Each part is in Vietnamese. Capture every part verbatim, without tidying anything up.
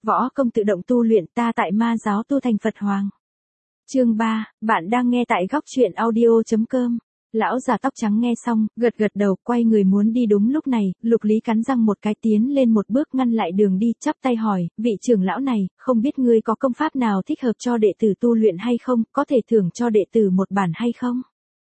Võ công tự động tu luyện, ta tại ma giáo tu thành Phật Hoàng. Chương ba, bạn đang nghe tại góc truyện audio chấm com. Lão già tóc trắng nghe xong, gật gật đầu, quay người muốn đi. Đúng lúc này, Lục Lý cắn răng một cái tiến lên một bước ngăn lại đường đi, chắp tay hỏi, vị trưởng lão này, không biết ngươi có công pháp nào thích hợp cho đệ tử tu luyện hay không, có thể thưởng cho đệ tử một bản hay không?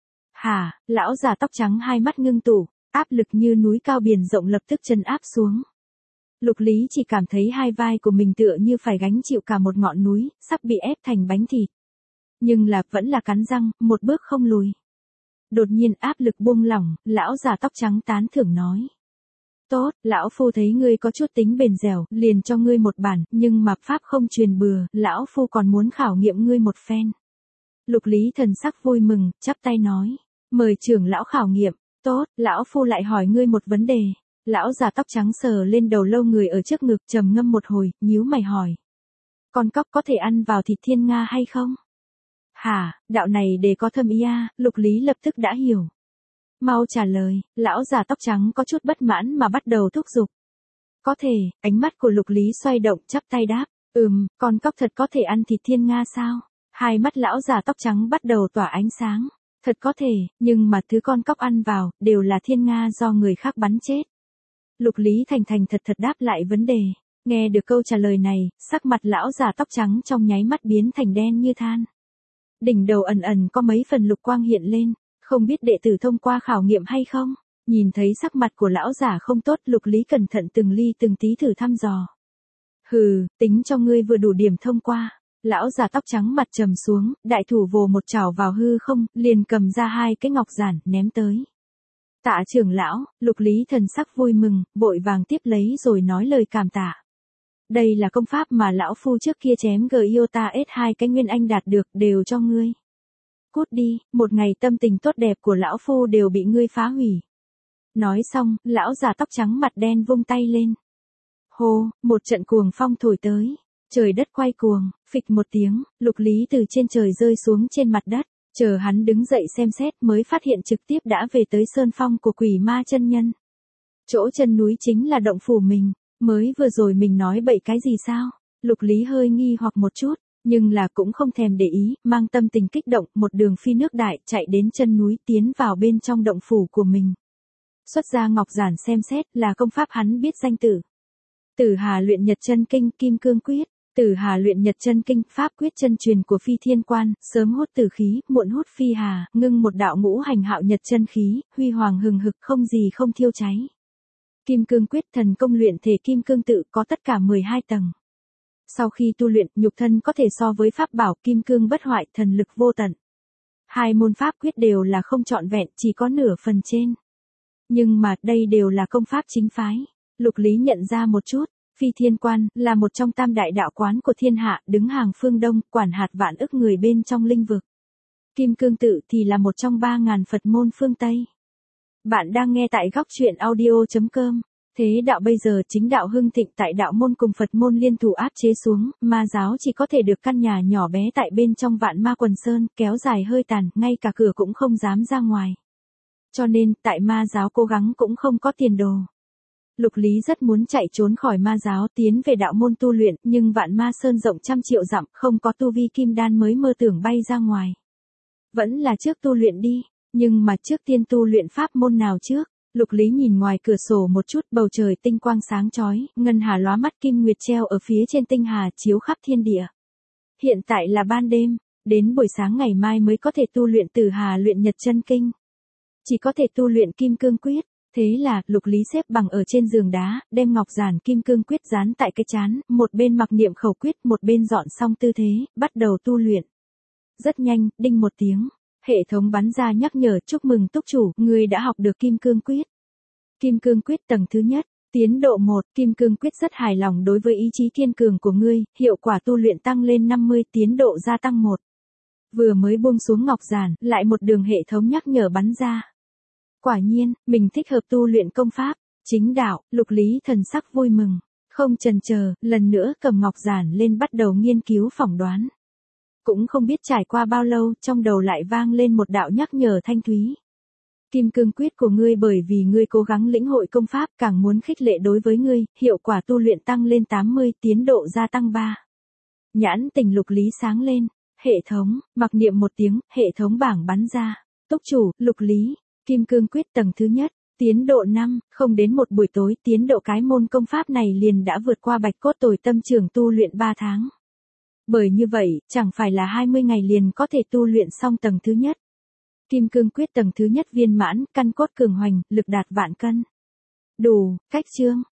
Hả, lão già tóc trắng hai mắt ngưng tụ, áp lực như núi cao biển rộng lập tức trấn áp xuống. Lục Lý chỉ cảm thấy hai vai của mình tựa như phải gánh chịu cả một ngọn núi, sắp bị ép thành bánh thịt. Nhưng là, vẫn là cắn răng, một bước không lùi. Đột nhiên áp lực buông lỏng, lão già tóc trắng tán thưởng nói. Tốt, lão phu thấy ngươi có chút tính bền dẻo, liền cho ngươi một bản, nhưng mà pháp không truyền bừa, lão phu còn muốn khảo nghiệm ngươi một phen. Lục Lý thần sắc vui mừng, chắp tay nói. Mời trưởng lão khảo nghiệm. Tốt, lão phu lại hỏi ngươi một vấn đề. Lão già tóc trắng sờ lên đầu lâu người ở trước ngực, trầm ngâm một hồi, nhíu mày hỏi. Con cóc có thể ăn vào thịt thiên nga hay không? Hả, đạo này để có thâm ý à, Lục Lý lập tức đã hiểu. Mau trả lời, lão già tóc trắng có chút bất mãn mà bắt đầu thúc giục. Có thể, ánh mắt của Lục Lý xoay động, chắp tay đáp. Ừm, con cóc thật có thể ăn thịt thiên nga sao? Hai mắt lão già tóc trắng bắt đầu tỏa ánh sáng. Thật có thể, nhưng mà thứ con cóc ăn vào, đều là thiên nga do người khác bắn chết. Lục Lý thành thành thật thật đáp lại vấn đề. Nghe được câu trả lời này, sắc mặt lão già tóc trắng trong nháy mắt biến thành đen như than. Đỉnh đầu ẩn ẩn có mấy phần lục quang hiện lên, không biết đệ tử thông qua khảo nghiệm hay không? Nhìn thấy sắc mặt của lão già không tốt, Lục Lý cẩn thận từng ly từng tí thử thăm dò. Hừ, tính cho ngươi vừa đủ điểm thông qua. Lão già tóc trắng mặt trầm xuống, đại thủ vồ một chảo vào hư không, liền cầm ra hai cái ngọc giản, ném tới. Tạ trưởng lão, Lục Lý thần sắc vui mừng, vội vàng tiếp lấy rồi nói lời cảm tạ. Đây là công pháp mà lão phu trước kia chém Giota S hai cái nguyên anh đạt được, đều cho ngươi. Cút đi, một ngày tâm tình tốt đẹp của lão phu đều bị ngươi phá hủy. Nói xong, lão già tóc trắng mặt đen vung tay lên. Hô, một trận cuồng phong thổi tới. Trời đất quay cuồng, phịch một tiếng, Lục Lý từ trên trời rơi xuống trên mặt đất. Chờ hắn đứng dậy xem xét mới phát hiện trực tiếp đã về tới sơn phong của Quỷ Ma chân nhân. Chỗ chân núi chính là động phủ mình. Mới vừa rồi mình nói bậy cái gì sao? Lục Lý hơi nghi hoặc một chút, nhưng là cũng không thèm để ý, mang tâm tình kích động, một đường phi nước đại, chạy đến chân núi tiến vào bên trong động phủ của mình. Xuất ra ngọc giản xem xét, là công pháp hắn biết danh tử. Tử Hà luyện Nhật chân kinh, Kim Cương quyết. Tử Hà luyện Nhật chân kinh, pháp quyết chân truyền của Phi Thiên Quan, sớm hút tử khí, muộn hút phi hà, ngưng một đạo ngũ hành hạo nhật chân khí, huy hoàng hừng hực không gì không thiêu cháy. Kim Cương quyết, thần công luyện thể kim cương tự, có tất cả mười hai tầng. Sau khi tu luyện, nhục thân có thể so với pháp bảo kim cương bất hoại, thần lực vô tận. Hai môn pháp quyết đều là không trọn vẹn, chỉ có nửa phần trên. Nhưng mà, đây đều là công pháp chính phái. Lục Lý nhận ra một chút. Phi Thiên Quan, là một trong tam đại đạo quán của thiên hạ, đứng hàng phương Đông, quản hạt vạn ức người bên trong linh vực. Kim Cương tự thì là một trong ba ngàn Phật môn phương Tây. Bạn đang nghe tại góc truyện audio chấm com. Thế đạo bây giờ chính đạo hưng thịnh, tại đạo môn cùng Phật môn liên thủ áp chế xuống, ma giáo chỉ có thể được căn nhà nhỏ bé tại bên trong Vạn Ma Quần Sơn, kéo dài hơi tàn, ngay cả cửa cũng không dám ra ngoài. Cho nên, tại ma giáo cố gắng cũng không có tiền đồ. Lục Lý rất muốn chạy trốn khỏi ma giáo tiến về đạo môn tu luyện, nhưng Vạn Ma Sơn rộng trăm triệu dặm, không có tu vi kim đan mới mơ tưởng bay ra ngoài. Vẫn là trước tu luyện đi, nhưng mà trước tiên tu luyện pháp môn nào trước? Lục Lý nhìn ngoài cửa sổ một chút, bầu trời tinh quang sáng chói, ngân hà lóa mắt, kim nguyệt treo ở phía trên tinh hà chiếu khắp thiên địa. Hiện tại là ban đêm, đến buổi sáng ngày mai mới có thể tu luyện Tử Hà luyện Nhật chân kinh. Chỉ có thể tu luyện Kim Cương quyết. Thế là, Lục Lý xếp bằng ở trên giường đá, đem ngọc giản Kim Cương quyết dán tại cái trán, một bên mặc niệm khẩu quyết, một bên dọn xong tư thế, bắt đầu tu luyện. Rất nhanh, đinh một tiếng, hệ thống bắn ra nhắc nhở, chúc mừng túc chủ, ngươi đã học được Kim Cương quyết. Kim Cương quyết tầng thứ nhất, tiến độ một, Kim Cương quyết rất hài lòng đối với ý chí kiên cường của ngươi, hiệu quả tu luyện tăng lên năm mươi, tiến độ gia tăng một. Vừa mới buông xuống ngọc giản, lại một đường hệ thống nhắc nhở bắn ra. Quả nhiên, mình thích hợp tu luyện công pháp, chính đạo. Lục Lý thần sắc vui mừng, không chần chờ, lần nữa cầm ngọc giản lên bắt đầu nghiên cứu phỏng đoán. Cũng không biết trải qua bao lâu, trong đầu lại vang lên một đạo nhắc nhở thanh thúy. Kim cương quyết của ngươi bởi vì ngươi cố gắng lĩnh hội công pháp càng muốn khích lệ đối với ngươi, hiệu quả tu luyện tăng lên tám mươi, tiến độ gia tăng ba. Nhãn tình Lục Lý sáng lên, hệ thống, mặc niệm một tiếng, hệ thống bảng bắn ra. Túc chủ, Lục Lý, Kim cương quyết tầng thứ nhất, tiến độ năm, không đến một buổi tối, tiến độ cái môn công pháp này liền đã vượt qua Bạch Cốt Tồi Tâm Trưởng tu luyện ba tháng. Bởi như vậy, chẳng phải là hai mươi ngày liền có thể tu luyện xong tầng thứ nhất. Kim cương quyết tầng thứ nhất viên mãn, căn cốt cường hoành, lực đạt vạn cân. Đủ, cách chương.